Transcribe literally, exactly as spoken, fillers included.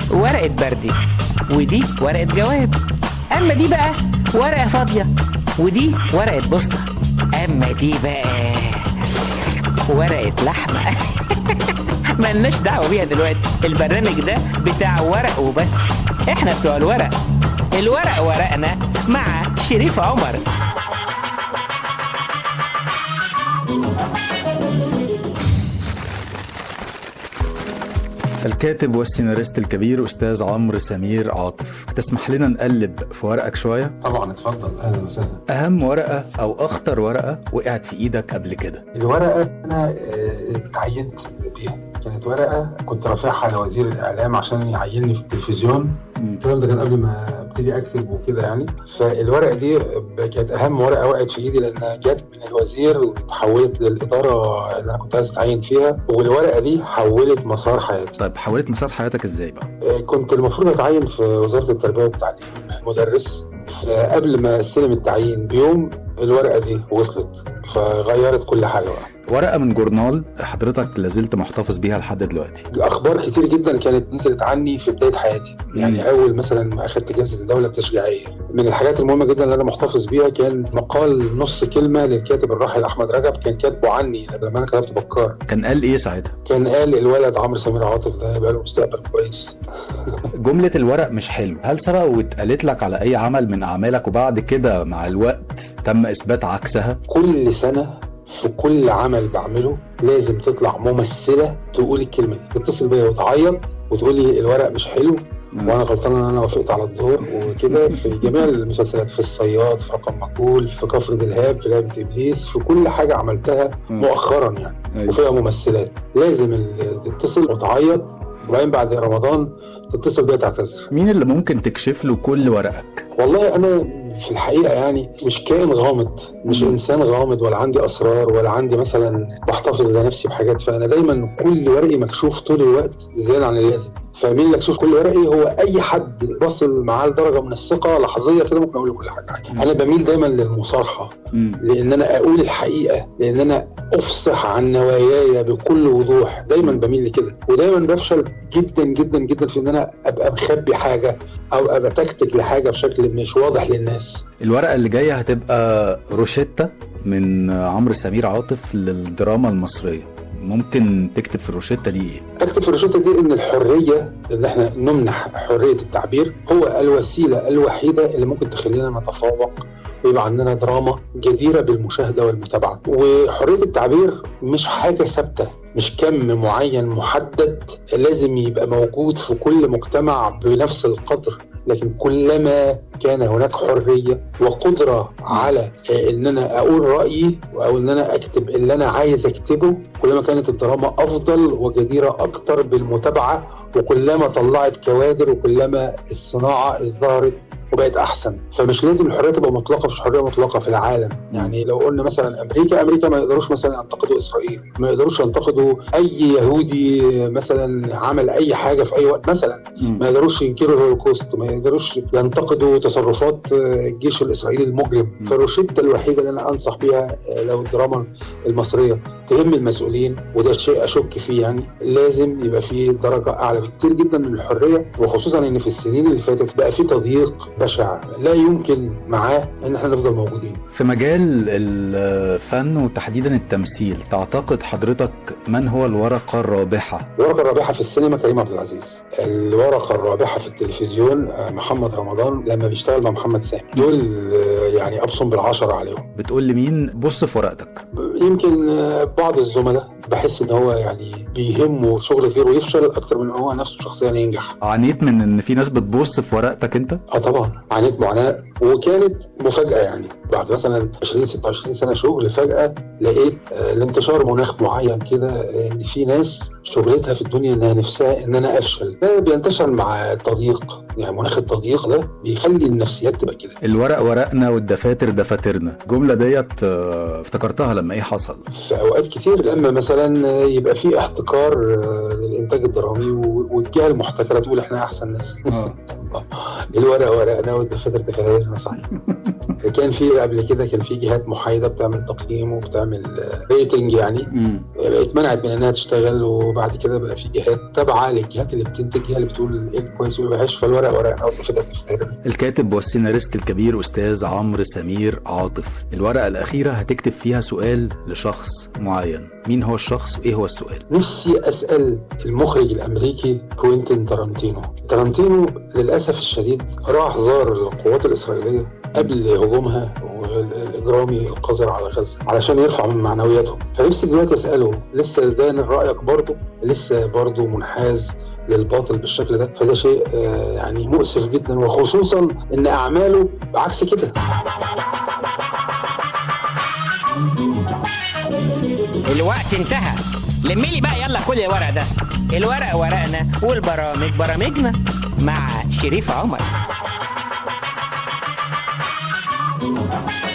ورقة بردي، ودي ورقة جواب. اما دي بقى ورقة فاضية، ودي ورقة بوسطة. اما دي بقى ورقة لحمة. ملناش دعوة بيها دلوقتي، البرنامج ده بتاع ورق وبس. احنا بتوع الورق، الورق ورقنا مع شريف عمر. الكاتب والسيناريست الكبير أستاذ عمرو سمير عاطف، تسمح لنا نقلب في ورقك شوية؟ طبعا اتفضل، أهلا وسهلا. أهم ورقة أو أخطر ورقة وقعت في إيدك قبل كده؟ الورقة أنا اتعينت بيها، كانت ورقة كنت رافعها لوزير الإعلام عشان يعيني في التلفزيون. الكلام ده كان قبل ما ابتدي أكتب وكده يعني. فالورقة دي كانت أهم ورقة وقعت في إيدي لأنها جت من الوزير وتحولت للإدارة اللي أنا كنت عايز أتعين فيها، والورقة دي حولت مسار حياتي. طيب حولت مسار حياتك إزاي بقى؟ كنت المفروض أتعين في وزارة التربية والتعليم مدرس، فقبل ما استلم التعيين بيوم الورقة دي وصلت فغيرت كل حاجة بقى. ورقة من جورنال حضرتك لازلت محتفظ بيها لحد دلوقتي. الأخبار كتير جدا كانت نزلت عني في بداية حياتي، يعني مم. أول مثلا ما أخدت جائزة الدولة التشجيعية، من الحاجات المهمة جدا اللي أنا محتفظ بيها كان مقال نص كلمة للكاتب الراحل أحمد رجب، كان كاتبه عني لما أنا كتبت بكار. كان قال إيه ساعتها؟ كان قال الولد عمرو سمير عاطف ده يبقى له مستقبل كويس. جملة الورق مش حلو، هل سبق واتقالت لك على أي عمل من أعمالك وبعد كده مع الوقت تم إثبات عكسها؟ كل سنة في كل عمل بعمله لازم تطلع ممثلة تقول الكلمة دي، تتصل بيا وتعيط وتقول لي الورق مش حلو مم. وانا غلطان ان انا وافقت على الدور وكده. في جميع المسلسلات، في الصياد، في رقم مقبول، في كفر دلهاب، في لعبة ابليس، في كل حاجة عملتها مم. مؤخرا يعني أيوة. وفيها ممثلات لازم تتصل وتعيط، وبعدين بعد رمضان تتصل بيا تعتذر. مين اللي ممكن تكشف له كل ورقك؟ والله انا في الحقيقة يعني مش كائن غامض، مش م. إنسان غامض، ولا عندي أسرار، ولا عندي مثلا بحتفظ لنفسي بحاجات. فأنا دايما كل ورقي مكشوف طول الوقت زيادة عن اللازم. فمين اللي يكشف كل ورقي؟ هو أي حد وصل معاه لدرجة من الثقة لحظية كده ممكن أقول له كل حاجة عادي. أنا بميل دايما للمصارحة، م. لأن أنا أقول الحقيقة، لأن أنا أفصح عن نواياي بكل وضوح. دايما بميل لكده، ودايما بفشل جدا جدا جدا في إن أنا أبقى مخبي حاجة أو أبقى تكتك لحاجة بشكل مش واضح للناس. الورقة اللي جاية هتبقى روشتة من عمرو سمير عاطف للدراما المصرية، ممكن تكتب في الروشتة دي ايه؟ اكتب في الروشتة دي ان الحرية، ان احنا نمنح حرية التعبير، هو الوسيلة الوحيدة اللي ممكن تخلينا نتفوق ويبقى عندنا دراما جديرة بالمشاهدة والمتابعة. وحرية التعبير مش حاجة ثابتة، مش كم معين محدد لازم يبقى موجود في كل مجتمع بنفس القدر، لكن كلما كان هناك حرية وقدرة على ان انا اقول رأيي او ان انا اكتب اللي انا عايز اكتبه، كلما كانت الدراما افضل وجديرة اكتر بالمتابعة، وكلما طلعت كوادر، وكلما الصناعة ازدهرت وبقت احسن. فمش لازم الحريه تبقى مطلقه، مش حريه مطلقه في العالم. يعني لو قلنا مثلا امريكا امريكا ما يقدروش مثلا ينتقدوا اسرائيل، ما يقدروش ينتقدوا اي يهودي مثلا عمل اي حاجه في اي وقت مثلا، ما يقدروش ينكروا الهولوكوست، ما يقدروش ينتقدوا تصرفات الجيش الاسرائيلي المجرم. فالروشته الوحيده اللي انا انصح بيها لو الدراما المصريه تهم المسؤولين، وده شيء اشك فيه، يعني لازم يبقى فيه درجه اعلى بكتير جدا من الحريه، وخصوصا ان في السنين اللي فاتت بقى فيه تضييق بشع لا يمكن معاه ان احنا نفضل موجودين. في مجال الفن وتحديدا التمثيل، تعتقد حضرتك من هو الورقة الرابحة؟ الورقة الرابحة في السينما كريم عبد العزيز، الورقة الرابحة في التلفزيون محمد رمضان لما بيشتغل مع محمد سامي، دول يعني ابصم بالعشرة عليهم. بتقول لي مين؟ بص في ورقتك. يمكن بعض الزملاء بحس ان هو يعني بيهمه شغل غيره ويفشل اكتر من هو نفسه شخصيا ينجح. عانيت من ان في ناس بتبص في ورقتك انت؟ اه طبعا عانيت معاناة، وكانت مفاجأة يعني بعد مثلا عشرين ستة وعشرين سنة شغل، فجأة لقيت الانتشار مناخ معين كده، ان في ناس شغلتها في الدنيا انها نفسها ان انا افشل. ده بينتشر مع التضييق، يعني مناخ التضييق ده بيخلي النفسيات تبقى كده. الورق ورقنا والدفاتر دفاترنا، الجملة ديت افتكرتها لما ايه حصل؟ في اوقات كتير لما مثلا يبقى في احتكار للانتاج الدرامي والجهة المحتكرة تقول احنا احسن ناس. الورق ورقنا والدفاتر دفاترنا، صحيح. كان في قبل كده كان في جهات محايده بتعمل تقييم وبتعمل ريتنج يعني، اتمنعت من انها تشتغل، وبعد كده بقى في جهات تابعه للجهات اللي بتنتج هي اللي بتقول ايه كويس وايه وحش، فالورق ورقنا والدفاتر دفاترنا. الكاتب والسيناريست الكبير استاذ عمرو سمير عاطف، الورقه الاخيره هتكتب فيها سؤال لشخص معين، مين هو الشخص وايه هو السؤال؟ نفسي اسال المخرج الامريكي كوينتين تارانتينو. تارانتينو للاسف الشديد راح زار القوات الاسرائيليه قبل هجومها والاجرامي القذر على غزه علشان يرفع من معنوياتهم، فنفسي دلوقتي اساله لسه ده رايك برضه لسه برضه منحاز للباطل بالشكل ده؟ فده شيء يعني مؤسف جدا، وخصوصا ان اعماله عكس كده. الوقت انتهى، لميلي بقى يلا كل الورق ده. الورق ورقنا والبرامج برامجنا مع شريف عمر.